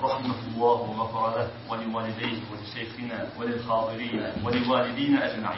رحمه الله وغفر له ولوالديه ولشيخنا وللحاضرين ولوالدينا أجمعين.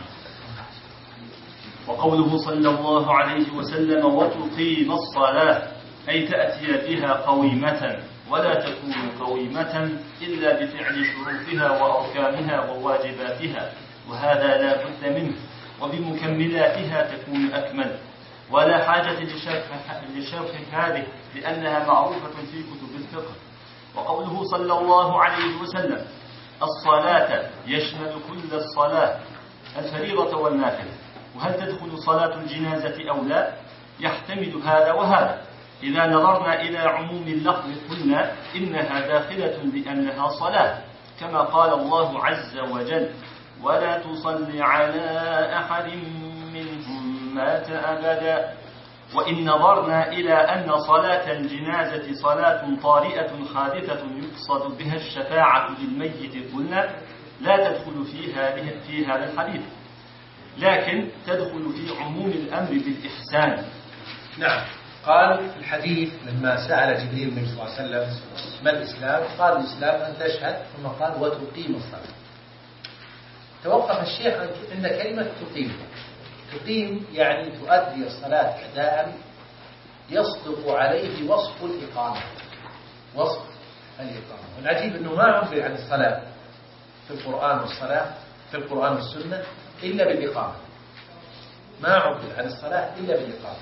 وقوله صلى الله عليه وسلم وتقيم الصلاة أي تأتي بها قويمة، ولا تكون قويمة إلا بفعل شروطها وأركانها وواجباتها، وهذا لا بد منه، وبمكملاتها تكون أكمل، ولا حاجة لشرح هذه لأنها معروفة في كتب الفقه. وقوله صلى الله عليه وسلم الصلاة يشمل كل الصلاة الفريضة والنافلة، وهل تدخل صلاة الجنازة أو لا؟ يحتمل هذا وهذا. إذا نظرنا إلى عموم اللفظ قلنا إنها داخلة لأنها صلاة، كما قال الله عز وجل ولا تصل على أحد منهم مات أبدا. وإن نظرنا إلى أن صلاة الجنازة صلاة طارئة حادثة يقصد بها الشفاعة للميت قلنا لا تدخل في هذا الحديث، لكن تدخل في عموم الأمر بالإحسان. نعم. قال في الحديث لما سأل جبريل النبي صلى الله عليه وسلم ما الإسلام؟ قال الإسلام أن تشهد، ثم قال وتقيم الصلاة. توقف الشيخ عند كلمة تقيم. تقيم يعني تؤدي الصلاة أداء يصدق عليه وصف الإقامة. وصف الإقامة. والعجيب أنه ما عبر عن الصلاة في القرآن والصلاة في القرآن والسنة إلا بالإقامة. ما عبر عن الصلاة إلا بالإقامة.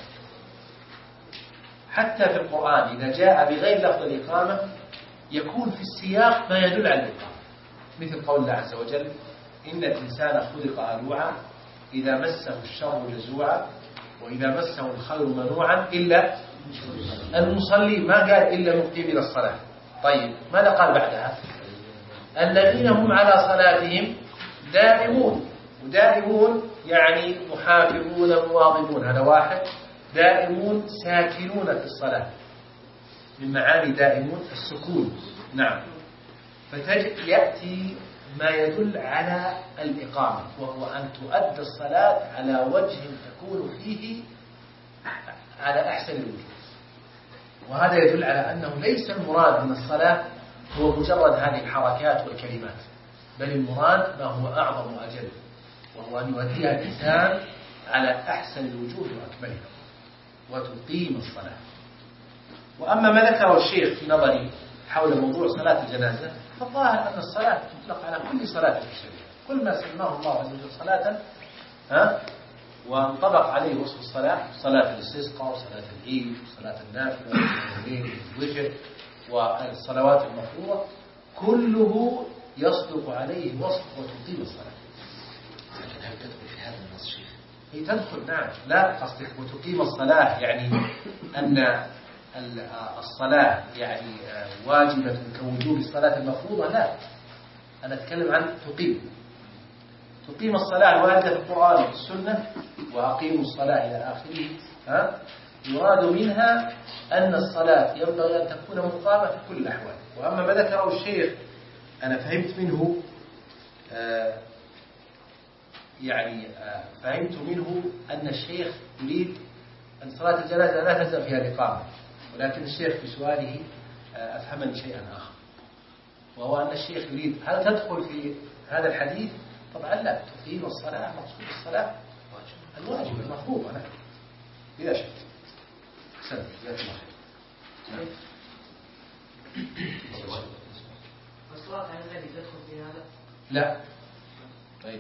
حتى في القرآن إذا جاء بغير لفظ الإقامة يكون في السياق ما يدل على الإقامة، مثل قول الله عز وجل إن الإنسان خلق هلوعا إذا مسه الشر جزوعا وإذا مسه الخير منوعا إلا المصلين. ما قال إلا مقيمين الصلاة. طيب ماذا قال بعدها؟ الذين هم على صلاتهم دائمون. ودائمون يعني محافظون مواظبون، هذا واحد. دائمون ساكنون في الصلاة، من معاني دائمون السكون. نعم. فيأتي ما يدل على الإقامة، وهو أن تؤدى الصلاة على وجه تكون فيه على أحسن الوجوه. وهذا يدل على أنه ليس المراد من الصلاة هو مجرد هذه الحركات والكلمات، بل المراد ما هو أعظم وأجل، وهو أن يؤديها الإنسان على أحسن الوجوه وأكملها وتقيم الصلاة. وأما ما ذكره الشيخ في نظري حول موضوع صلاة الجنازة، فالظاهر أن الصلاة تطلق على كل صلاة في الشريعة. كل ما سماه الله عز وجل صلاة وانطبق عليه وصف الصلاة، صلاة الاستسقاء وصلاة العيد وصلاة النافلة وصلاة الليل والوتر والصلوات المفروضة، كله يصدق عليه وصف وتقيم الصلاة. لكن هل تدخل في هذا النص شيخ؟ هي تدخل. نعم. لا قصدك وتقيم الصلاة يعني أن الصلاة يعني واجبة كوجوب الصلاة المفروضة؟ لا، أنا أتكلم عن تقيم الصلاة الواردة في القرآن والسنة، وأقيموا الصلاة إلى آخره. يراد منها أن الصلاة ينبغي أن تكون مقامة في كل الأحوال. وأما ما ذكره الشيخ أنا فهمت منه فهمت منه أن الشيخ يريد أن صلاة الجنازة لا تلزم فيها الإقامة، ولكن الشيخ في سؤاله أفهمني شيئا آخر، وهو أن الشيخ يريد هل تدخل في هذا الحديث؟ طبعا لا. تقيم الصلاة مقصود الصلاة الواجب المفروض. أنا بلا شك. أحسنت. جزاك الله خير. الصلاة على النبي تدخل في هذا؟ لا. طيب.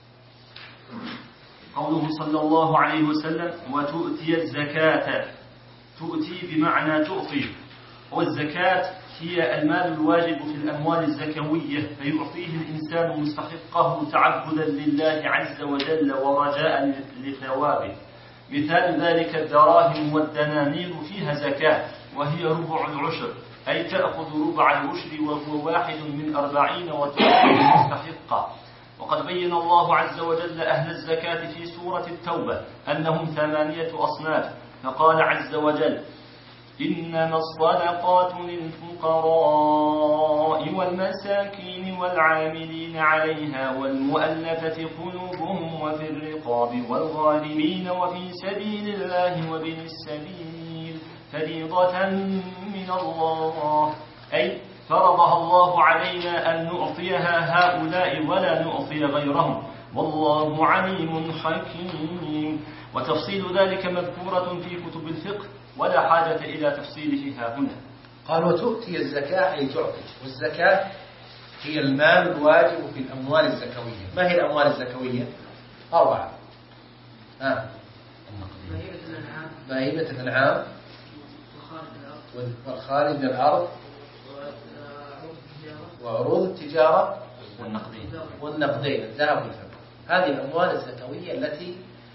قوله صلى الله عليه وسلم وتؤتي الزكاة، تؤتي بمعنى تعطي، والزكاة هي المال الواجب في الأموال الزكوية، فيعطيه الإنسان مستحقه تعبدا لله عز وجل ورجاء لثوابه. مثال ذلك الدراهم والدنانير فيها زكاة، وهي ربع العشر، أي تأخذ ربع العشر وهو 1/40 وتعطي المستحق. وقد بين الله عز وجل أهل الزكاة في سورة التوبة أنهم 8 أصناف، فقال عز وجل إنما الصدقات للفقراء والمساكين والعاملين عليها والمؤلفة قلوبهم وفي الرقاب والغارمين وفي سبيل الله وابن السبيل فريضة من الله، أي فرضها الله علينا أن نعطيها هؤلاء ولا نعطي غيرهم، والله عليم حكيم. وتفصيل ذلك مذكورة في كتب الفقه ولا حاجة إلى تفصيله ها هنا. قال وتؤتي الزكاة أي تعطي، والزكاة هي المال الواجب في الأموال الزكوية. ما هي الأموال الزكوية؟ 4. بهيمة الأنعام والخارج من الأرض وعروض التجارة والنقدين الذهب والفضة. هذه الأموال الزكوية التي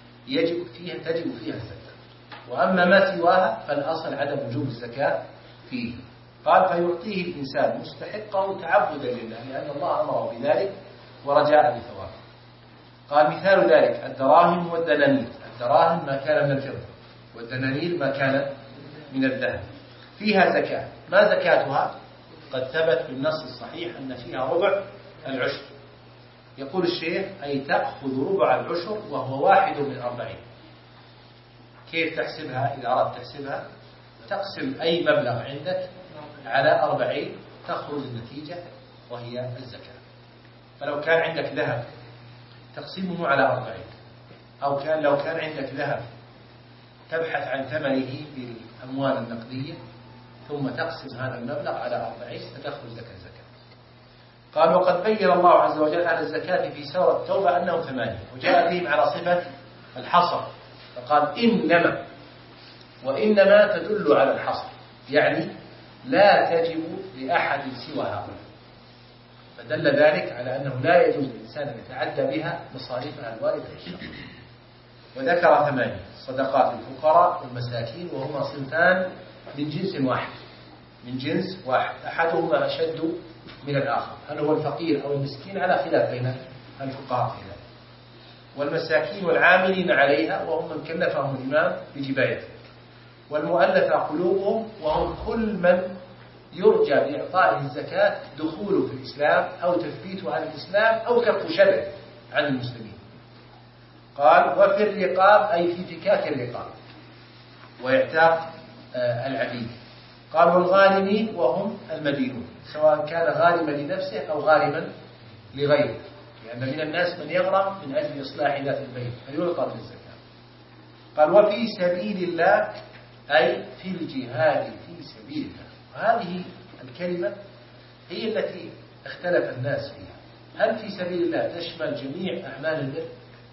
تجب فيها الزكاة. وأما ما سواها فالأصل عدم وجوب الزكاة فيه. قال فيعطيه الإنسان مستحقه تعبدا لله لأن الله أمره بذلك ورجاء بثوابه. قال مثال ذلك الدراهم والدنانير. الدراهم ما كان من الفضة والدنانير ما كان من الذهب. فيها زكاة. ما زكاتها؟ قد ثبت بالنص الصحيح أن فيها ربع العشر. يقول الشيخ أي تأخذ ربع العشر وهو 1 من 40. كيف تحسبها؟ إذا أردت تحسبها تقسم أي مبلغ عندك على 40 تخرج النتيجة وهي الزكاة. فلو كان عندك ذهب تقسمه على 40، أو لو كان عندك ذهب تبحث عن ثمنه بالأموال النقدية ثم تقسم هذا المبلغ على 40 فتخرج لك الزكاة. قال وقد بين الله عز وجل على الزكاة في سورة التوبة أنهم 8 وجاء بهم على صفة الحصر فقال إنما، وإنما تدل على الحصر يعني لا تجب لأحد سوى هؤلاء. فدل ذلك على أنه لا يجوز للإنسان أن يتعدى بها مصاريفها الواردة في الشرع. وذكر 8 صدقات الفقراء والمساكين وهما صنفان من جنس واحد، من جنس واحد أحدهما أشد من الآخر. هل هو الفقير أو المسكين على خلاف بين الفقهاء في ذلك. والمساكين والعاملين عليها وهم من كلفهم الإمام بجبايته. والمؤلفة قلوبهم وهم كل من يرجى بإعطائه الزكاة دخوله في الإسلام أو تثبيته عن الإسلام أو كف شره عن المسلمين. قال وفي الرقاب أي في فكاك الرقاب وإعتاق العبيد. قال والغارمين وهم المدينون سواء كان غارما لنفسه أو غارما لغيره، لأن من الناس من يغرم من أجل إصلاح ذات البين فيعطى بالزكاة. قال وفي سبيل الله أي في الجهاد في سبيل الله. وهذه الكلمة هي التي اختلف الناس فيها. هل في سبيل الله تشمل جميع أعمال البر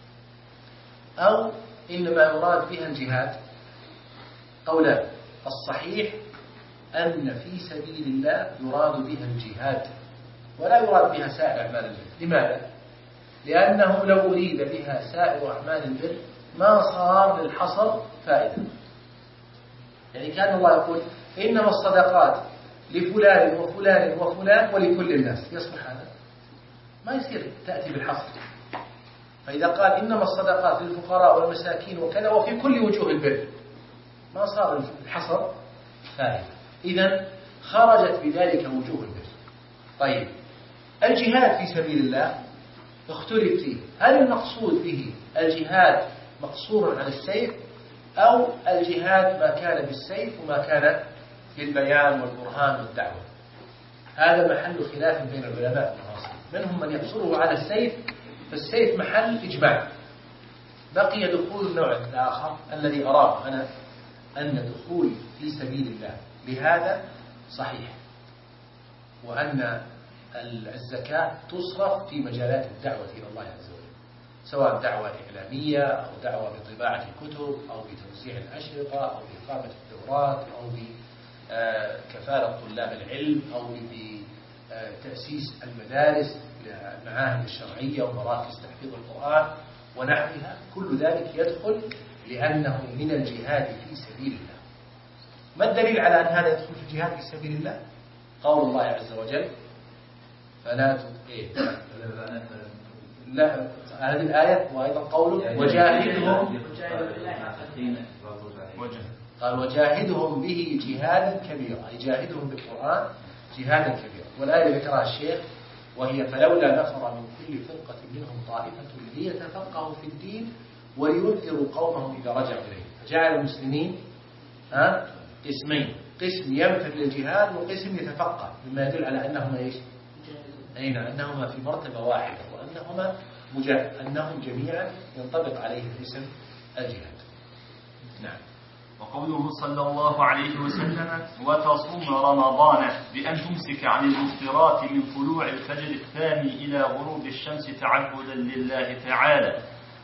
أو إنما يراد بها الجهاد؟ قولان. الصحيح أن في سبيل الله يراد بها الجهاد ولا يراد بها سائر أعمال البر. لماذا؟ لأنه لو أريد بها سائر أعمال البر ما صار للحصر فائدة. يعني كان الله يقول إنما الصدقات لفلان وفلان وفلان ولكل الناس، يصلح هذا؟ ما يصير تأتي بالحصر. فإذا قال إنما الصدقات للفقراء والمساكين وكذا وفي كل وجوه البر ما صار الحصر فائدة. إذن خرجت بذلك وجوه البر. طيب الجهاد في سبيل الله اختلف فيه. هل المقصود به الجهاد مقصور على السيف أو الجهاد ما كان بالسيف وما كان بالبيان والبرهان والدعوة؟ هذا محل خلاف بين العلماء المعاصرين. منهم من يقصره على السيف فالسيف محل إجماع. بقي دخول النوع الآخر الذي أراه أنا أن الدخول في سبيل الله بهذا صحيح، وأن الزكاة تصرف في مجالات الدعوة إلى الله عز وجل، سواء دعوة إعلامية أو دعوة بطباعة الكتب أو بتوزيع الأشرطة أو بإقامة الدورات أو بكفالة طلاب العلم أو بتأسيس المدارس المعاهد الشرعية ومراكز تحفيظ القرآن ونحوها. كل ذلك يدخل لأنه من الجهاد في سبيل الله. ما الدليل على أن هذا يدخل في الجهاد في سبيل الله؟ قول الله عز وجل فلا لا هذه الآية، وأيضا قوله وجاهدهم، قال وجاهدهم به جهادا كبيرا أي جاهدهم بالقرآن جهادا كبيرا. والآية ذكرها الشيخ وهي فلولا نفر من كل فرقة منهم طائفة ليتفقهوا في الدين ولينذروا قومهم إذا رجعوا إليه. فجعل المسلمين اسمين، قسم ينفر للجهاد وقسم يتفقه، مما يدل على أنهما إيش؟ أين أنهما في مرتبة واحدة، وأنهما أنهم جميعا ينطبق عليهم اسم الجهاد. نعم. وقوله صلى الله عليه وسلم وتصوم رمضان بأن تمسك عن المفطرات من طلوع الفجر الثاني إلى غروب الشمس تعبدا لله تعالى.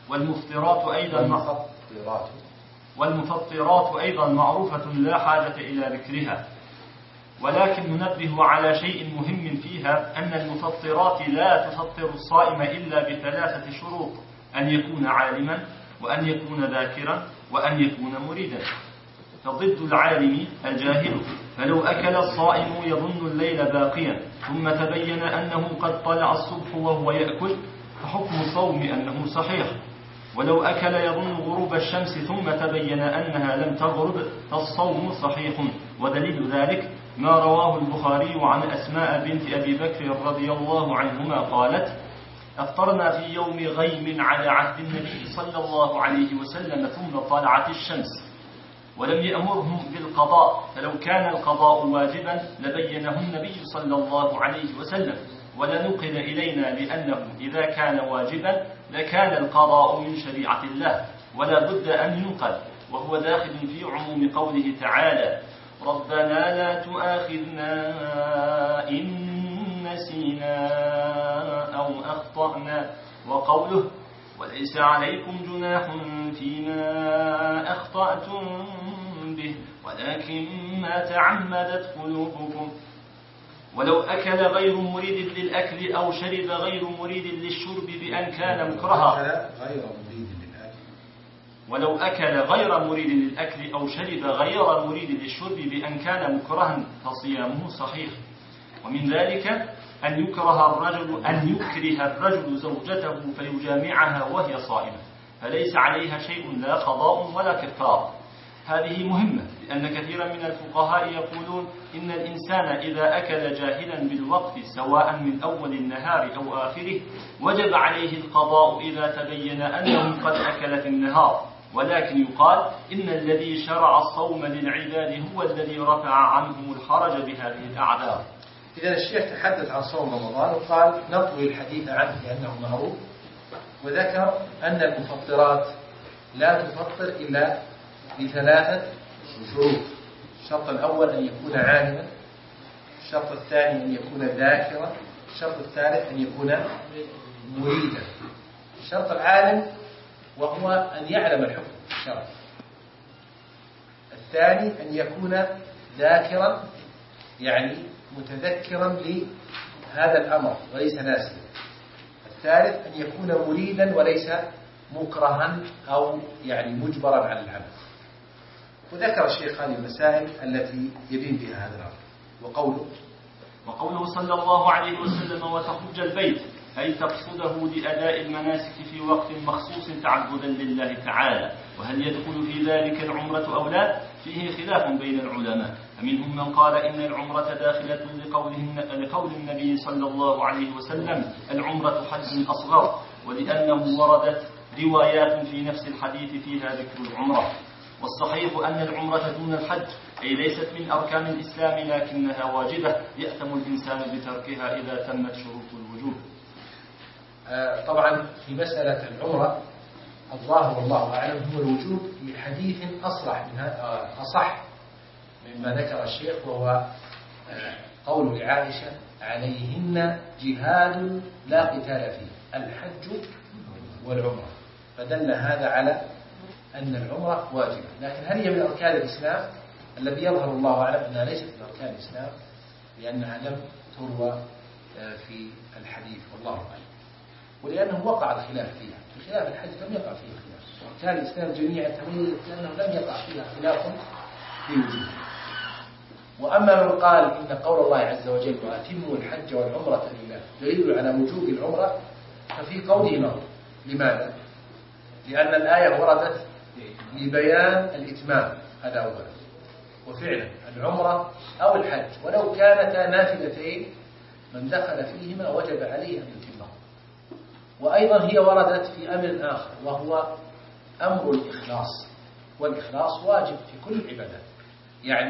والمفطرات أيضا معروفة لا حاجة إلى ذكرها، ولكن ننبه على شيء مهم فيها، أن المفطرات لا تفطر الصائم إلا بثلاثة شروط: أن يكون عالما، وأن يكون ذاكرا، وأن يكون مريدا. فضد العالم الجاهل، فلو أكل الصائم يظن الليل باقيا ثم تبين أنه قد طلع الصبح وهو يأكل، فحكم الصوم أنه صحيح. ولو أكل يظن غروب الشمس ثم تبين أنها لم تغرب فالصوم صحيح. ودليل ذلك ما رواه البخاري عن أسماء بنت أبي بكر رضي الله عنهما قالت: أفطرنا في يوم غيم على عهد النبي صلى الله عليه وسلم ثم طلعت الشمس، ولم يأمرهم بالقضاء، فلو كان القضاء واجبا لبينه النبي صلى الله عليه وسلم، ولنقل إلينا بأنه إذا كان واجبا لكان القضاء من شريعة الله، ولا بد أن ينقل، وهو داخل في عموم قوله تعالى: ربنا لا تؤاخذنا إن نسينا أو أخطأنا، وقوله: وليس عليكم جناح فيما أخطأتم به ولكن ما تعمدت قلوبكم. ولو أكل غير مريد للأكل أو شرب غير مريد للشرب بأن كان مكرها، ولو أكل غير مريد للأكل أو شرب غير مريد للشرب بأن كان مكرها فصيامه صحيح. ومن ذلك أن يكره الرجل زوجته فيجامعها وهي صائمة، فليس عليها شيء لا قضاء ولا كفارة. هذه مهمة، لأن كثيرا من الفقهاء يقولون إن الإنسان إذا أكل جاهلا بالوقت سواء من أول النهار أو آخره وجب عليه القضاء إذا تبين أنه قد أكل في النهار، ولكن يقال إن الذي شرع الصوم للعباد هو الذي رفع عنهم الحرج بهذه الأعذار. إذا الشيخ تحدث عن صوم رمضان وقال نطوي الحديث عنه لأنه معروف، وذكر أن المفطرات لا تفطر إلا بثلاثة شروط: الشرط الأول أن يكون عالما، الشرط الثاني أن يكون ذاكرا، الشرط الثالث أن يكون مريدا. الشرط العالم وهو أن يعلم الحكم الشرعي، الثاني أن يكون ذاكرا يعني متذكرا لهذا الأمر وليس ناسيا، الثالث أن يكون مريدا وليس مكرها أو يعني مجبرا على العمل. وذكر الشيخ هذه المسائل التي يبين بها هذا الأمر. وقوله صلى الله عليه وسلم وتحج البيت، أي تقصده لأداء المناسك في وقت مخصوص تعبدا لله تعالى. وهل يدخل في ذلك العمرة أو لا؟ فيه خلاف بين العلماء، فمنهم من قال إن العمرة داخلة لقول النبي صلى الله عليه وسلم: العمرة حج أصغر، ولأنه وردت روايات في نفس الحديث فيها ذكر العمرة. والصحيح أن العمرة دون الحج، أي ليست من أركان الإسلام لكنها واجبة يأثم الإنسان بتركها إذا تمت شروط الوجوب. طبعا في مسألة العمرة الظاهر والله أعلم هو الوجوب لحديث أصح مما ذكر الشيخ، وهو قول لعائشة: عليهن جهاد لا قتال فيه، الحج والعمرة. فدل هذا على أن العمرة واجبة، لكن هل هي من أركان الإسلام؟ الذي يظهر الله أعلم أنها ليست من أركان الإسلام، لأنها لم تروى في الحديث والله أعلم، ولأنه وقع الخلاف فيها. بخلاف الحج لم يقع فيه خلاف، وأركان الإسلام جميعا تميز لأنه لم يقع فيها خلاف في وجوده. وأما من قال إن قول الله عز وجل: وأتموا الحج والعمرة لله دليل على وجوب العمرة، ففي قوله نظر. لماذا؟ لأن الآية وردت لبيان الإتمام، هذا أولا. وفعلا العمرة أو الحج ولو كانتا نافلتين من دخل فيهما وجب عليه أن يتمه. وأيضا هي وردت في أمر آخر وهو أمر الإخلاص، والإخلاص واجب في كل العبادات. يعني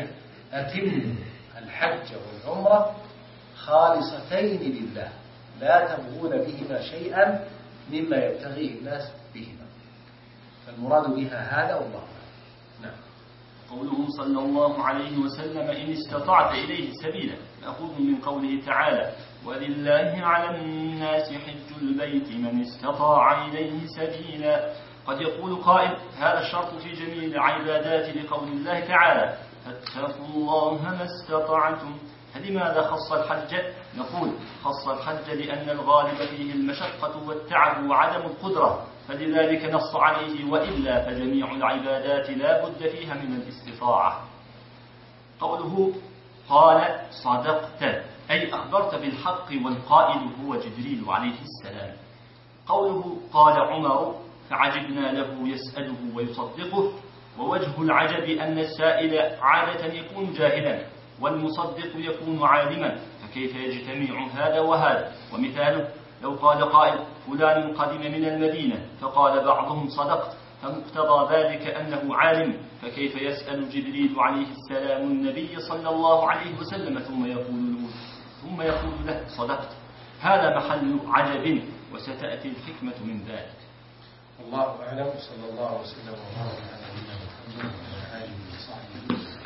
أتموا الحج والعمرة خالصتين لله لا تبغون بهما شيئا مما يبتغيه الناس بهما، فالمراد بها هذا والله أعلم. نعم. قوله صلى الله عليه وسلم إن استطعت إليه سبيلا مأخوذ من قوله تعالى ولله على الناس حج البيت من استطاع إليه سبيلا. قد يقول قائل هذا الشرط في جميع العبادات لقول الله تعالى فاتقوا الله ما استطعتم، فلماذا خص الحج؟ نقول خص الحج لأن الغالب فيه المشقة والتعب وعدم القدرة، فلذلك نص عليه، وإلا فجميع العبادات لا بد فيها من الاستطاعة. قوله قال صدقت أي أخبرت بالحق والقائل هو جبريل عليه السلام. قوله قال عمر فعجبنا له يسأله ويصدقه، ووجه العجب أن السائل عادة يكون جاهلا والمصدق يكون عالما، فكيف يجتمع هذا وهذا؟ ومثاله لو قال قائل فلان قدم من المدينة فقال بعضهم صدقت، فمقتضى ذلك أنه عالم، فكيف يسأل جبريل عليه السلام النبي صلى الله عليه وسلم ثم يقول له صدقت؟ هذا محل عجب، وستأتي الحكمة من ذلك. والله أعلم. صلى الله وسلم وبارك على نبينا محمد وعلى آله وصحبه وسلم.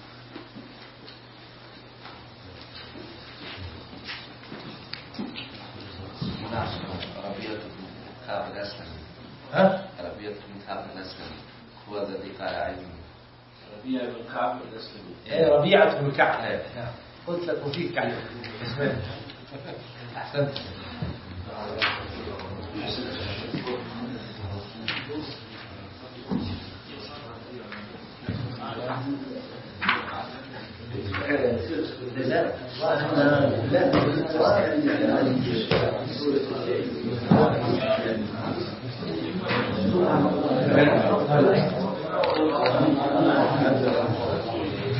ربيعة بن كعب الأسلمي. ربيعة بن كعب الأسلمي هو الذي قال علم. ربيعة بن كعب الأسلمي. ربيعة بن كعب. قلت لكم فيك كعب. أحسنت.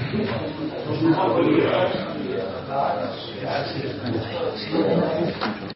لا